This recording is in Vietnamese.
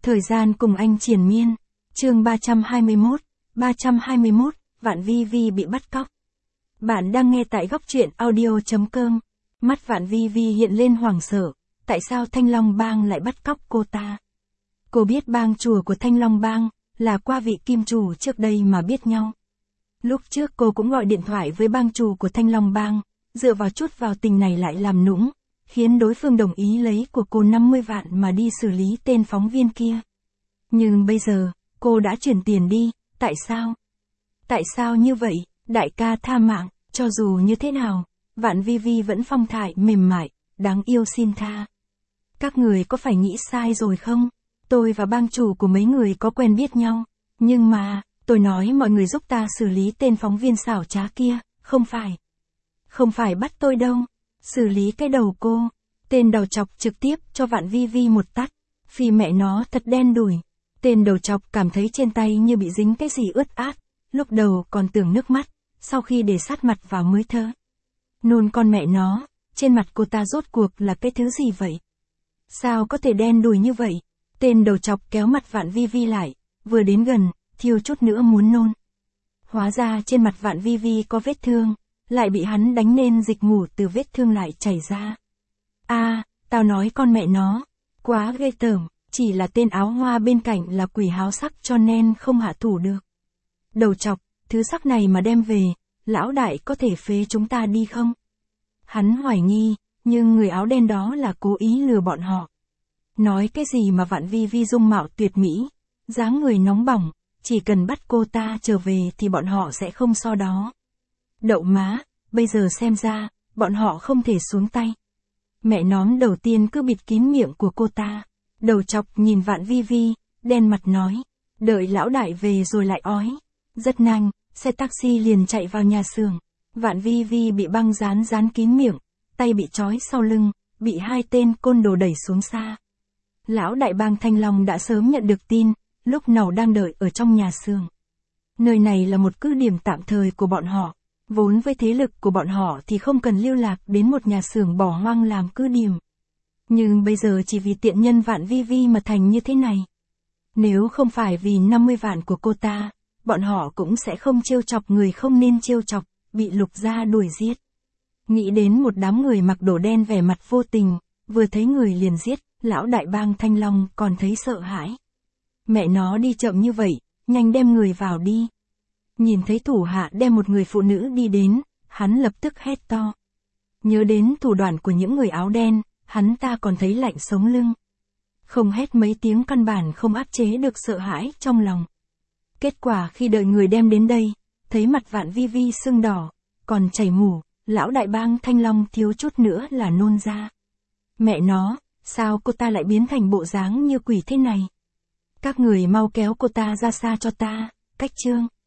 Thời gian cùng anh triền miên. Chương 321, Vạn Vi Vi bị bắt cóc. Bạn đang nghe tại góc truyện audio.com. Mắt Vạn Vi Vi hiện lên hoảng sợ, tại sao Thanh Long Bang lại bắt cóc cô ta? Cô biết bang chủ của Thanh Long Bang là qua vị kim chủ trước đây mà biết nhau. Lúc trước cô cũng gọi điện thoại với bang chủ của Thanh Long Bang, dựa vào chút vào tình này lại làm nũng, khiến đối phương đồng ý lấy của cô 50 vạn mà đi xử lý tên phóng viên kia. Nhưng bây giờ, cô đã chuyển tiền đi, tại sao? Tại sao như vậy, đại ca tha mạng, cho dù như thế nào, Vạn Vi Vi vẫn phong thải mềm mại, đáng yêu xin tha. Các người có phải nghĩ sai rồi không? Tôi và bang chủ của mấy người có quen biết nhau, nhưng mà, tôi nói mọi người giúp ta xử lý tên phóng viên xảo trá kia, không phải. Không phải bắt tôi đâu, xử lý cái đầu cô. Tên đầu chọc trực tiếp cho Vạn Vi Vi một tát, phi mẹ nó thật đen đủi. Tên đầu chọc cảm thấy trên tay như bị dính cái gì ướt át, lúc đầu còn tưởng nước mắt, sau khi để sát mặt vào mới thơ. Nôn con mẹ nó, trên mặt cô ta rốt cuộc là cái thứ gì vậy? Sao có thể đen đủi như vậy? Tên đầu chọc kéo mặt Vạn Vi Vi lại, vừa đến gần, thiêu chút nữa muốn nôn. Hóa ra trên mặt Vạn Vi Vi có vết thương, lại bị hắn đánh nên dịch ngủ từ vết thương lại chảy ra. Tao nói con mẹ nó, quá ghê tởm, chỉ là tên áo hoa bên cạnh là quỷ háo sắc cho nên không hạ thủ được. Đầu chọc, thứ sắc này mà đem về, lão đại có thể phế chúng ta đi không? Hắn hoài nghi, nhưng người áo đen đó là cố ý lừa bọn họ. Nói cái gì mà Vạn Vi Vi dung mạo tuyệt mỹ, dáng người nóng bỏng, chỉ cần bắt cô ta trở về thì bọn họ sẽ không so đó. Đậu má, bây giờ xem ra, bọn họ không thể xuống tay. Mẹ nón đầu tiên cứ bịt kín miệng của cô ta. Đầu chọc nhìn Vạn Vi Vi, đen mặt nói, đợi lão đại về rồi lại ói. Rất nhanh, xe taxi liền chạy vào nhà xưởng. Vạn Vi Vi bị băng dán kín miệng, tay bị trói sau lưng, bị hai tên côn đồ đẩy xuống xa. Lão đại bang Thanh Long đã sớm nhận được tin, lúc nào đang đợi ở trong nhà xưởng. Nơi này là một cứ điểm tạm thời của bọn họ. Vốn với thế lực của bọn họ thì không cần lưu lạc đến một nhà xưởng bỏ hoang làm cứ điểm. Nhưng bây giờ chỉ vì tiện nhân Vạn Vi Vi mà thành như thế này. Nếu không phải vì 50 vạn của cô ta, bọn họ cũng sẽ không trêu chọc người không nên trêu chọc, bị Lục gia đuổi giết. Nghĩ đến một đám người mặc đồ đen vẻ mặt vô tình, vừa thấy người liền giết, lão đại bang Thanh Long còn thấy sợ hãi. Mẹ nó đi chậm như vậy, nhanh đem người vào đi. Nhìn thấy thủ hạ đem một người phụ nữ đi đến, hắn lập tức hét to. Nhớ đến thủ đoạn của những người áo đen, hắn ta còn thấy lạnh sống lưng. Không hét mấy tiếng căn bản không áp chế được sợ hãi trong lòng. Kết quả khi đợi người đem đến đây, thấy mặt Vạn Vi Vi sưng đỏ, còn chảy mủ, lão đại bang Thanh Long thiếu chút nữa là nôn ra. Mẹ nó, sao cô ta lại biến thành bộ dáng như quỷ thế này? Các người mau kéo cô ta ra xa cho ta, cách trương.